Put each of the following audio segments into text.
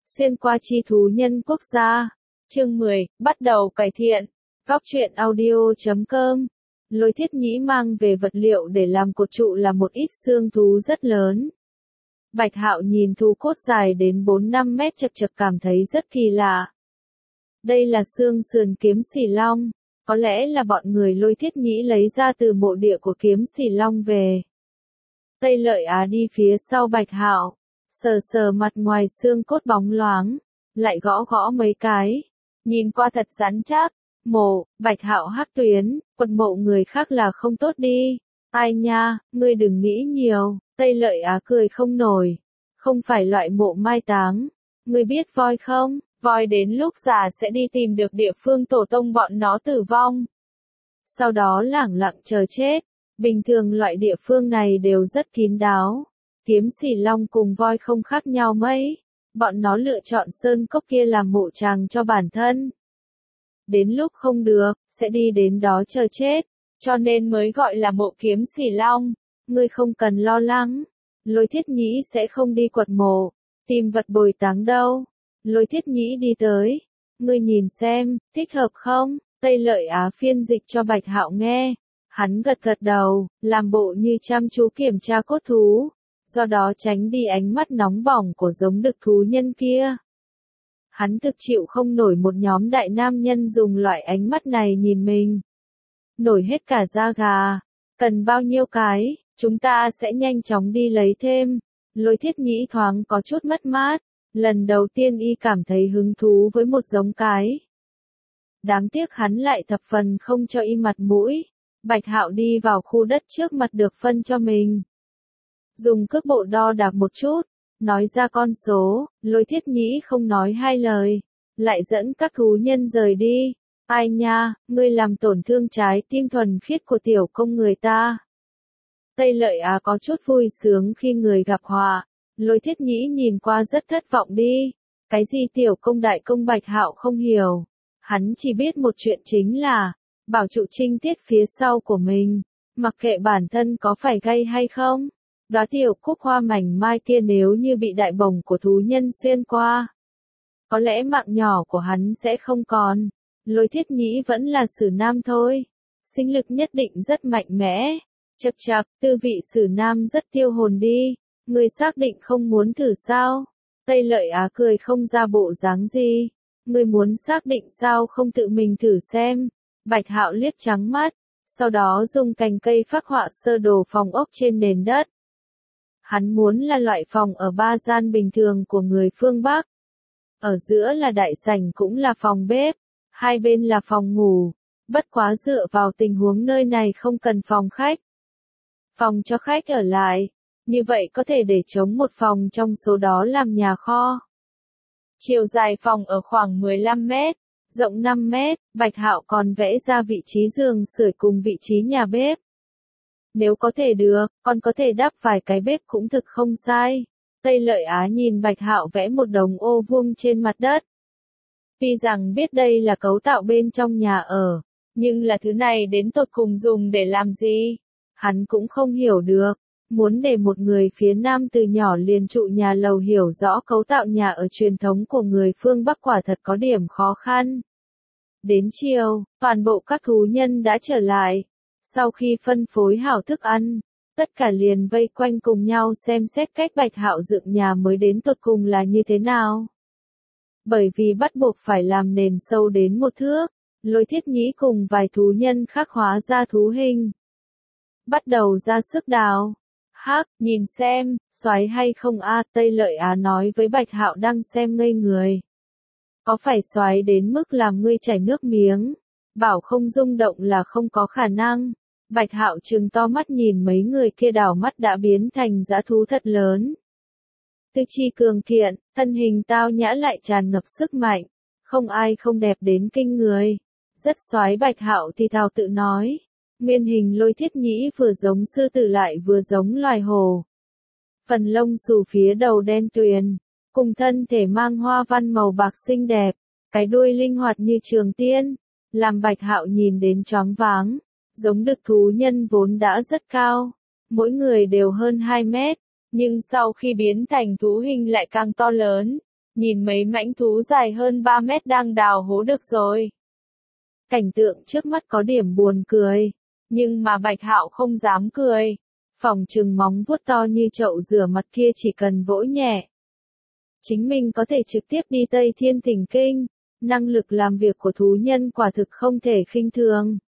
Xuyên qua chi thú nhân quốc gia. Chương 10, bắt đầu cải thiện. Góc truyện audio.com. Lôi Thiết Nhĩ mang về vật liệu để làm cột trụ là một ít xương thú rất lớn. Bạch Hạo nhìn thú cốt dài đến 4-5 mét chật chật cảm thấy rất kỳ lạ. Đây là xương sườn kiếm xỉ long, có lẽ là bọn người Lôi Thiết Nhĩ lấy ra từ mộ địa của kiếm xỉ long về. Tây Lợi Á đi phía sau Bạch Hạo, sờ sờ mặt ngoài xương cốt bóng loáng, lại gõ gõ mấy cái, nhìn qua thật rắn chắc. Bạch Hạo hắc tuyến, quật mộ người khác là không tốt đi. Ai nha, ngươi đừng nghĩ nhiều. Tây Lợi Á cười không nổi. Không phải loại mộ mai táng. Ngươi biết voi không? Voi đến lúc già sẽ đi tìm được địa phương tổ tông bọn nó tử vong. Sau đó lẳng lặng chờ chết. Bình thường loại địa phương này đều rất kín đáo. Kiếm xỉ long cùng voi không khác nhau mấy. Bọn nó lựa chọn sơn cốc kia làm mộ tràng cho bản thân. Đến lúc không được, sẽ đi đến đó chờ chết. Cho nên mới gọi là mộ kiếm xỉ long. Ngươi không cần lo lắng. Lôi Thiết Nhĩ sẽ không đi quật mộ, tìm vật bồi táng đâu. Lôi Thiết Nhĩ đi tới. Ngươi nhìn xem, thích hợp không? Tây Lợi Á phiên dịch cho Bạch Hạo nghe. Hắn gật gật đầu, làm bộ như chăm chú kiểm tra cốt thú. Do đó tránh đi ánh mắt nóng bỏng của giống đực thú nhân kia. Hắn thực chịu không nổi một nhóm đại nam nhân dùng loại ánh mắt này nhìn mình. Nổi hết cả da gà. Cần bao nhiêu cái, chúng ta sẽ nhanh chóng đi lấy thêm. Lôi Thiết Nhĩ thoáng có chút mất mát. Lần đầu tiên y cảm thấy hứng thú với một giống cái. Đáng tiếc hắn lại thập phần không cho y mặt mũi. Bạch Hạo đi vào khu đất trước mặt được phân cho mình. Dùng cước bộ đo đạc một chút. Nói ra con số, Lôi Thiết Nhĩ không nói hai lời, lại dẫn các thú nhân rời đi. Ai nha, ngươi làm tổn thương trái tim thuần khiết của tiểu công người ta. Tây Lợi Á có chút vui sướng khi người gặp họa. Lôi Thiết Nhĩ nhìn qua rất thất vọng đi. Cái gì tiểu công đại công Bạch Hạo không hiểu. Hắn chỉ biết một chuyện chính là, bảo trụ trinh tiết phía sau của mình, mặc kệ bản thân có phải gay hay không. Đóa tiểu cúc hoa mảnh mai kia nếu như bị đại bổng của thú nhân xuyên qua, có lẽ mạng nhỏ của hắn sẽ không còn. Lôi Thiết Nhĩ vẫn là sử nam thôi. Sinh lực nhất định rất mạnh mẽ. Chậc chậc, tư vị sử nam rất tiêu hồn đi. Người xác định không muốn thử sao? Tây Lợi Á cười không ra bộ dáng gì. Người muốn xác định sao không tự mình thử xem. Bạch Hạo liếc trắng mắt. Sau đó dùng cành cây phác họa sơ đồ phòng ốc trên nền đất. Hắn muốn là loại phòng ở 3 gian bình thường của người phương Bắc. Ở giữa là đại sảnh cũng là phòng bếp. Hai bên là phòng ngủ. Bất quá dựa vào tình huống nơi này không cần phòng khách. Phòng cho khách ở lại. Như vậy có thể để trống một phòng trong số đó làm nhà kho. Chiều dài phòng ở khoảng 15 mét, rộng 5 mét, Bạch Hạo còn vẽ ra vị trí giường sưởi cùng vị trí nhà bếp. Nếu có thể được, còn có thể đắp vài cái bếp cũng thực không sai. Tây Lợi Á nhìn Bạch Hạo vẽ một đồng ô vuông trên mặt đất. Tuy rằng biết đây là cấu tạo bên trong nhà ở, nhưng là thứ này đến tột cùng dùng để làm gì? Hắn cũng không hiểu được. Muốn để một người phía Nam từ nhỏ liền trụ nhà lầu hiểu rõ cấu tạo nhà ở truyền thống của người phương Bắc quả thật có điểm khó khăn. Đến chiều, toàn bộ các thú nhân đã trở lại. Sau khi phân phối hảo thức ăn, tất cả liền vây quanh cùng nhau xem xét cách Bạch Hạo dựng nhà mới đến tột cùng là như thế nào. Bởi vì bắt buộc phải làm nền sâu đến 1 thước, Lôi Thiết Nhĩ cùng vài thú nhân khắc hóa ra thú hình. Bắt đầu ra sức đào. Hắc, nhìn xem, xoáy hay không a? Tây Lợi Á nói với Bạch Hạo đang xem ngây người. Có phải xoáy đến mức làm ngươi chảy nước miếng? Bảo không rung động là không có khả năng. Bạch Hạo trừng to mắt nhìn mấy người kia đảo mắt đã biến thành dã thú thật lớn. Tư chi cường kiện, thân hình tao nhã lại tràn ngập sức mạnh. Không ai không đẹp đến kinh người. Rất xoáy Bạch Hạo thì thào tự nói. Nguyên hình Lôi Thiết Nhĩ vừa giống sư tử lại vừa giống loài hổ. Phần lông xù phía đầu đen tuyền, cùng thân thể mang hoa văn màu bạc xinh đẹp, cái đuôi linh hoạt như trường tiên, làm Bạch Hạo nhìn đến choáng váng. Giống đực thú nhân vốn đã rất cao, mỗi người đều hơn 2 mét, nhưng sau khi biến thành thú hình lại càng to lớn, nhìn mấy mãnh thú dài hơn 3 mét đang đào hố được rồi. Cảnh tượng trước mắt có điểm buồn cười, nhưng mà Bạch Hạo không dám cười. Phỏng chừng móng vuốt to như chậu rửa mặt kia chỉ cần vỗ nhẹ, chính mình có thể trực tiếp đi Tây Thiên Thỉnh Kinh. Năng lực làm việc của thú nhân quả thực không thể khinh thường.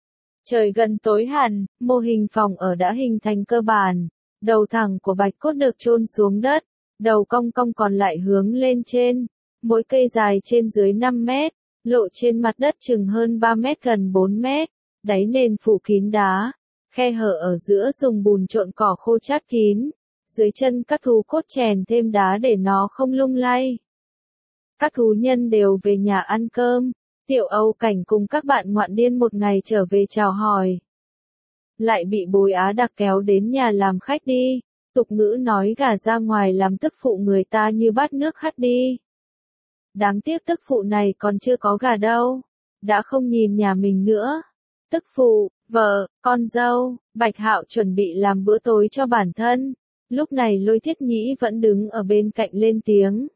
Trời gần tối hẳn, mô hình phòng ở đã hình thành cơ bản. Đầu thẳng của Bạch Cốt được chôn xuống đất, đầu cong cong còn lại hướng lên trên. Mỗi cây dài trên dưới 5 mét, lộ trên mặt đất chừng hơn 3 mét gần 4 mét. Đáy nền phủ kín đá, khe hở ở giữa dùng bùn trộn cỏ khô chát kín. Dưới chân các thú cốt chèn thêm đá để nó không lung lay. Các thú nhân đều về nhà ăn cơm. Tiểu Âu Cảnh cùng các bạn ngoạn điên một ngày trở về chào hỏi. Lại bị Bối Á Đặc kéo đến nhà làm khách đi. Tục ngữ nói gả ra ngoài làm tức phụ người ta như bát nước hắt đi. Đáng tiếc tức phụ này còn chưa có gả đâu. Đã không nhìn nhà mình nữa. Tức phụ, vợ, con dâu, Bạch Hạo chuẩn bị làm bữa tối cho bản thân. Lúc này Lôi Thiết Nhĩ vẫn đứng ở bên cạnh lên tiếng.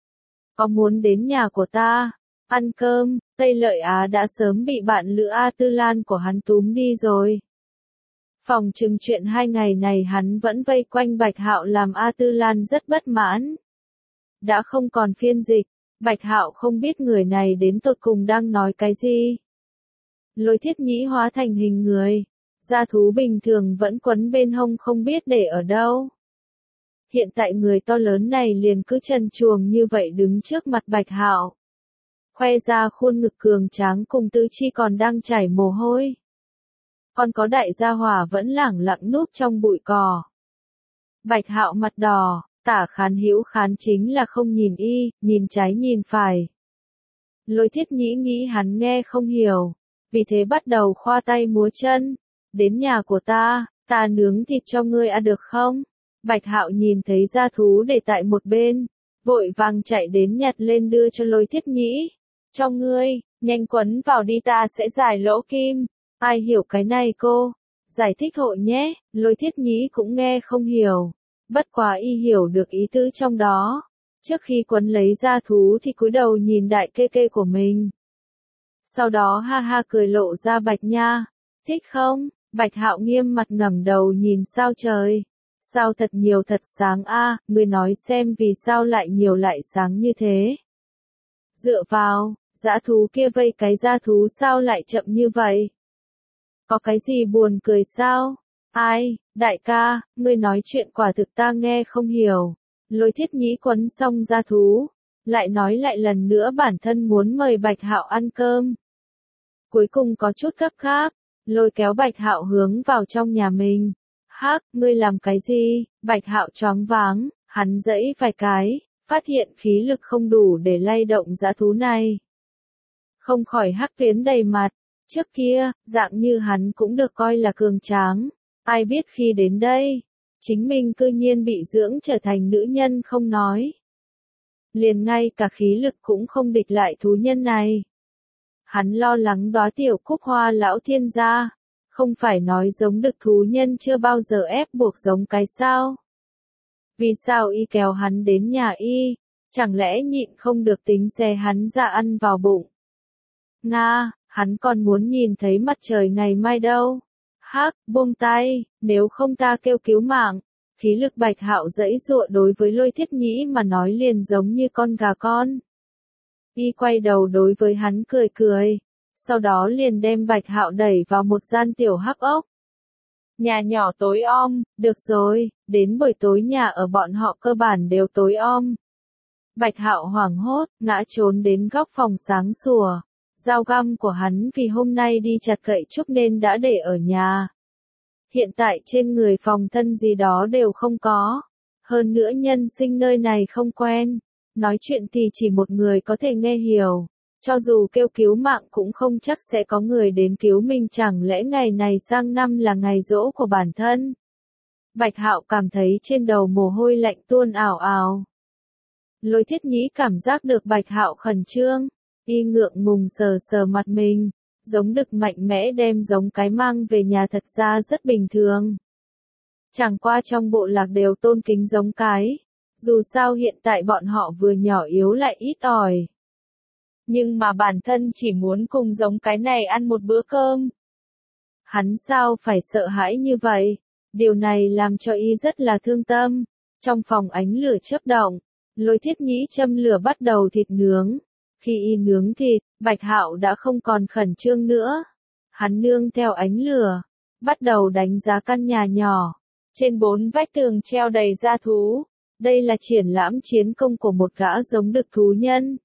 Có muốn đến nhà của ta, ăn cơm? Tây Lợi Á đã sớm bị bạn lữ A Tư Lan của hắn túm đi rồi. Phòng chừng chuyện 2 ngày này hắn vẫn vây quanh Bạch Hạo làm A Tư Lan rất bất mãn. Đã không còn phiên dịch, Bạch Hạo không biết người này đến tột cùng đang nói cái gì. Lôi Thiết Nhĩ hóa thành hình người, gia thú bình thường vẫn quấn bên hông không biết để ở đâu. Hiện tại người to lớn này liền cứ trần truồng như vậy đứng trước mặt Bạch Hạo. Khoe ra khuôn ngực cường tráng cùng tứ chi còn đang chảy mồ hôi. Còn có đại gia hỏa vẫn lẳng lặng núp trong bụi cỏ. Bạch Hạo mặt đỏ, tả khán hữu khán chính là không nhìn y, nhìn trái nhìn phải. Lôi Thiết Nhĩ nghĩ hắn nghe không hiểu, vì thế bắt đầu khoa tay múa chân. Đến nhà của ta nướng thịt cho ngươi ăn được không? Bạch Hạo nhìn thấy gia thú để tại một bên, vội vàng chạy đến nhặt lên đưa cho Lôi Thiết Nhĩ. Cho ngươi, nhanh quấn vào đi ta sẽ giải lỗ kim. Ai hiểu cái này cô? Giải thích hộ nhé. Lôi Thiết Nhĩ cũng nghe không hiểu. Bất quá y hiểu được ý tứ trong đó. Trước khi quấn lấy gia thú thì cúi đầu nhìn đại kê kê của mình. Sau đó ha ha cười lộ ra Bạch nha. Thích không? Bạch Hạo nghiêm mặt ngẩng đầu nhìn sao trời. Sao thật nhiều thật sáng a, ngươi nói xem vì sao lại nhiều lại sáng như thế. Dựa vào, dã thú kia vây cái gia thú sao lại chậm như vậy? Có cái gì buồn cười sao? Ai, đại ca, ngươi nói chuyện quả thực ta nghe không hiểu. Lôi Thiết Nhĩ quấn xong gia thú, lại nói lại lần nữa bản thân muốn mời Bạch Hạo ăn cơm. Cuối cùng có chút gấp gáp, lôi kéo Bạch Hạo hướng vào trong nhà mình. Hắc, ngươi làm cái gì? Bạch Hạo choáng váng, hắn giãy vài cái, phát hiện khí lực không đủ để lay động dã thú này. Không khỏi hắc tuyến đầy mặt, trước kia, dạng như hắn cũng được coi là cường tráng, ai biết khi đến đây, chính mình cư nhiên bị dưỡng trở thành nữ nhân không nói. Liền ngay cả khí lực cũng không địch lại thú nhân này. Hắn lo lắng đóa tiểu Cúc Hoa lão thiên gia. Không phải nói giống đực thú nhân chưa bao giờ ép buộc giống cái sao? Vì sao y kéo hắn đến nhà y? Chẳng lẽ nhịn không được tính xe hắn ra ăn vào bụng? Nga, hắn còn muốn nhìn thấy mặt trời ngày mai đâu? Hắc, buông tay, nếu không ta kêu cứu mạng. Khí lực Bạch Hạo giãy giụa đối với Lôi Thiết Nhĩ mà nói liền giống như con gà con. Y quay đầu đối với hắn cười cười. Sau đó liền đem Bạch Hạo đẩy vào một gian tiểu hắc ốc. Nhà nhỏ tối om, được rồi, đến buổi tối nhà ở bọn họ cơ bản đều tối om. Bạch Hạo hoảng hốt, ngã trốn đến góc phòng sáng sủa. Dao găm của hắn vì hôm nay đi chặt cậy trúc nên đã để ở nhà. Hiện tại trên người phòng thân gì đó đều không có. Hơn nữa nhân sinh nơi này không quen. Nói chuyện thì chỉ một người có thể nghe hiểu. Cho dù kêu cứu mạng cũng không chắc sẽ có người đến cứu mình, chẳng lẽ ngày này sang năm là ngày giỗ của bản thân. Bạch Hạo cảm thấy trên đầu mồ hôi lạnh tuôn ào ào. Lôi Thiết Nhĩ cảm giác được Bạch Hạo khẩn trương, y ngượng ngùng sờ sờ mặt mình, giống đực mạnh mẽ đem giống cái mang về nhà thật ra rất bình thường. Chẳng qua trong bộ lạc đều tôn kính giống cái, Dù sao hiện tại bọn họ vừa nhỏ yếu lại ít ỏi. Nhưng mà bản thân chỉ muốn cùng giống cái này ăn một bữa cơm. Hắn sao phải sợ hãi như vậy? Điều này làm cho y rất là thương tâm. Trong phòng ánh lửa chớp động, Lôi Thiết Nhĩ châm lửa bắt đầu thịt nướng. Khi y nướng thịt, Bạch Hạo đã không còn khẩn trương nữa. Hắn nương theo ánh lửa, bắt đầu đánh giá căn nhà nhỏ. Trên 4 vách tường treo đầy gia thú. Đây là triển lãm chiến công của một gã giống đực thú nhân.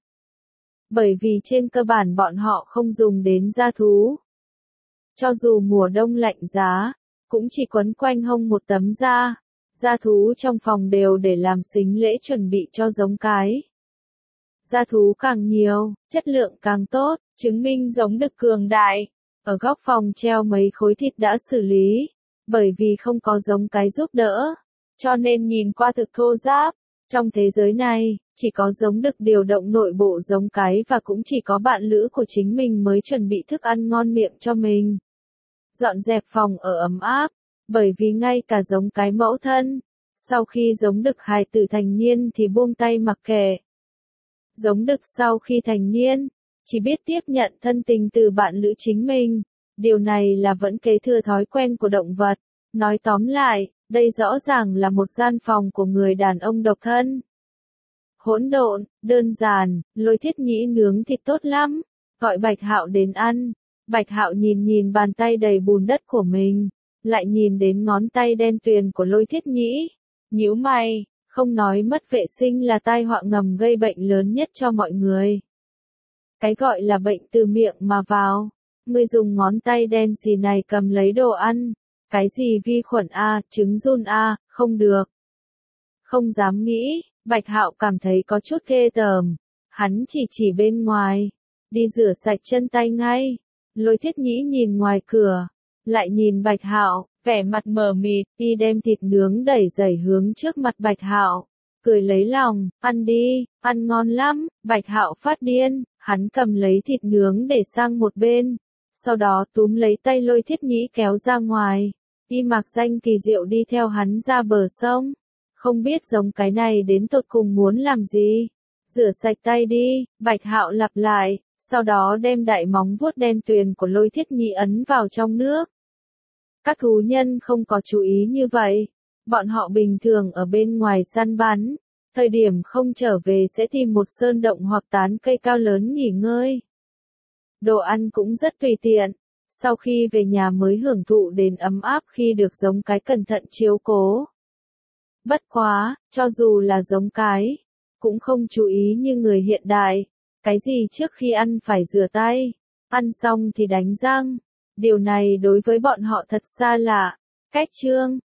Bởi vì trên cơ bản bọn họ không dùng đến gia thú. Cho dù mùa đông lạnh giá, cũng chỉ quấn quanh hông một tấm da. Gia thú trong phòng đều để làm sính lễ chuẩn bị cho giống cái. Gia thú càng nhiều, chất lượng càng tốt, chứng minh giống đực cường đại. Ở góc phòng treo mấy khối thịt đã xử lý, bởi vì không có giống cái giúp đỡ, cho nên nhìn qua thực thô ráp. Trong thế giới này, chỉ có giống đực điều động nội bộ giống cái và cũng chỉ có bạn lữ của chính mình mới chuẩn bị thức ăn ngon miệng cho mình. Dọn dẹp phòng ở ấm áp, bởi vì ngay cả giống cái mẫu thân, sau khi giống đực hài tử thành niên thì buông tay mặc kệ. Giống đực sau khi thành niên, chỉ biết tiếp nhận thân tình từ bạn lữ chính mình. Điều này là vẫn kế thừa thói quen của động vật. Nói tóm lại, đây rõ ràng là một gian phòng của người đàn ông độc thân. Hỗn độn, đơn giản, Lôi Thiết Nhĩ nướng thịt tốt lắm, gọi Bạch Hạo đến ăn. Bạch Hạo nhìn nhìn bàn tay đầy bùn đất của mình, lại nhìn đến ngón tay đen tuyền của Lôi Thiết Nhĩ, nhíu mày, không nói mất vệ sinh là tai họa ngầm gây bệnh lớn nhất cho mọi người. Cái gọi là bệnh từ miệng mà vào, ngươi dùng ngón tay đen xì này cầm lấy đồ ăn, cái gì vi khuẩn a, trứng giun a, không được. Không dám nghĩ, Bạch Hạo cảm thấy có chút ghê tởm, hắn chỉ bên ngoài, đi rửa sạch chân tay ngay. Lôi Thiết Nhĩ nhìn ngoài cửa, lại nhìn Bạch Hạo, vẻ mặt mờ mịt, y đem thịt nướng đẩy dày hướng trước mặt Bạch Hạo, cười lấy lòng, ăn đi, ăn ngon lắm. Bạch Hạo phát điên, hắn cầm lấy thịt nướng để sang một bên, sau đó túm lấy tay Lôi Thiết Nhĩ kéo ra ngoài, y mặc danh kỳ diệu đi theo hắn ra bờ sông. Không biết giống cái này đến tột cùng muốn làm gì. Rửa sạch tay đi, Bạch Hạo lặp lại, sau đó đem đại móng vuốt đen tuyền của Lôi Thiết Nhĩ ấn vào trong nước. Các thú nhân không có chú ý như vậy. Bọn họ bình thường ở bên ngoài săn bắn, thời điểm không trở về sẽ tìm một sơn động hoặc tán cây cao lớn nghỉ ngơi. Đồ ăn cũng rất tùy tiện, sau khi về nhà mới hưởng thụ đến ấm áp khi được giống cái cẩn thận chiếu cố. Bất quá, cho dù là giống cái, cũng không chú ý như người hiện đại, cái gì trước khi ăn phải rửa tay, ăn xong thì đánh răng. Điều này đối với bọn họ thật xa lạ. Cách chương